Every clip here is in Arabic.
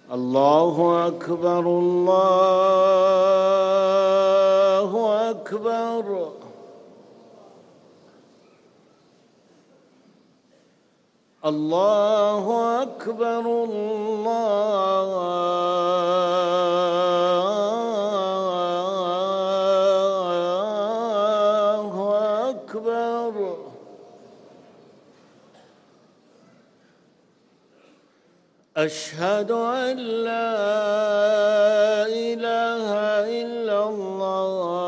الله أكبر الله أكبر. الله أكبر الله أكبر. أشهد أن لا إله إلا الله.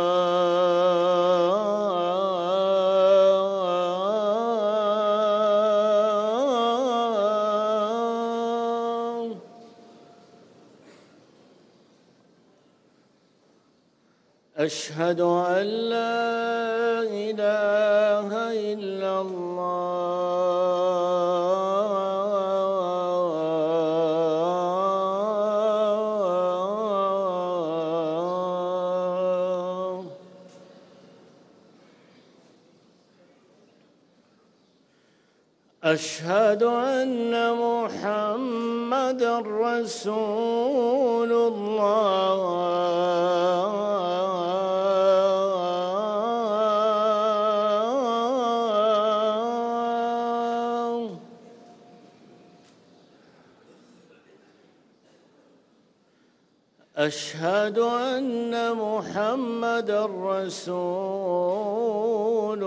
أشهد أن لا إله إلا الله. أشهد أن محمدًا رسول الله. أشهد أن محمدًا رسول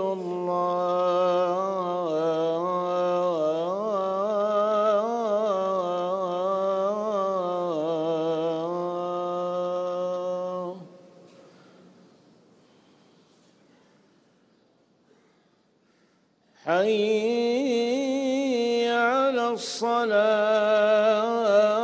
الله. حي على الصلاة.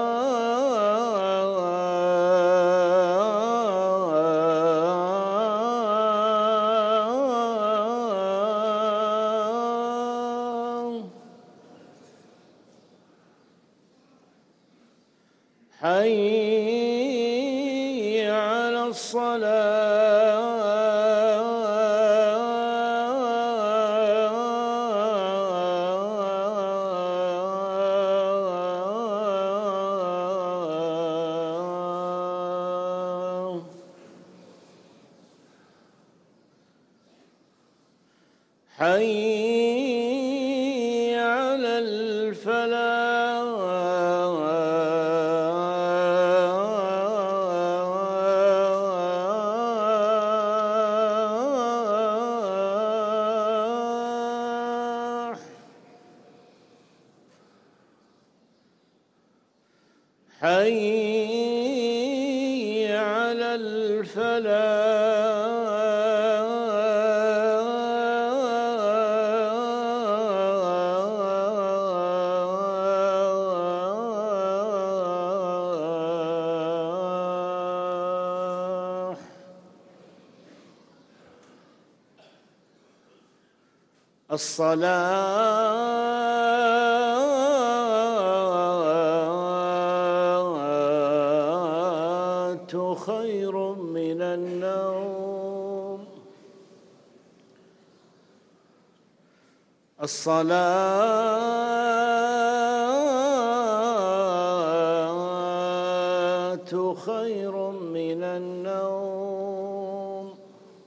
حي على الصلاة. حي على الفلاح. حي على الفلاح. الصلاة خير من النوم. الصلاة خير من النوم.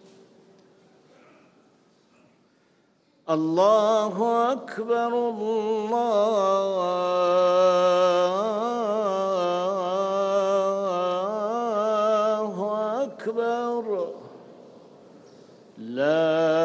الله أكبر الله أكبر. لا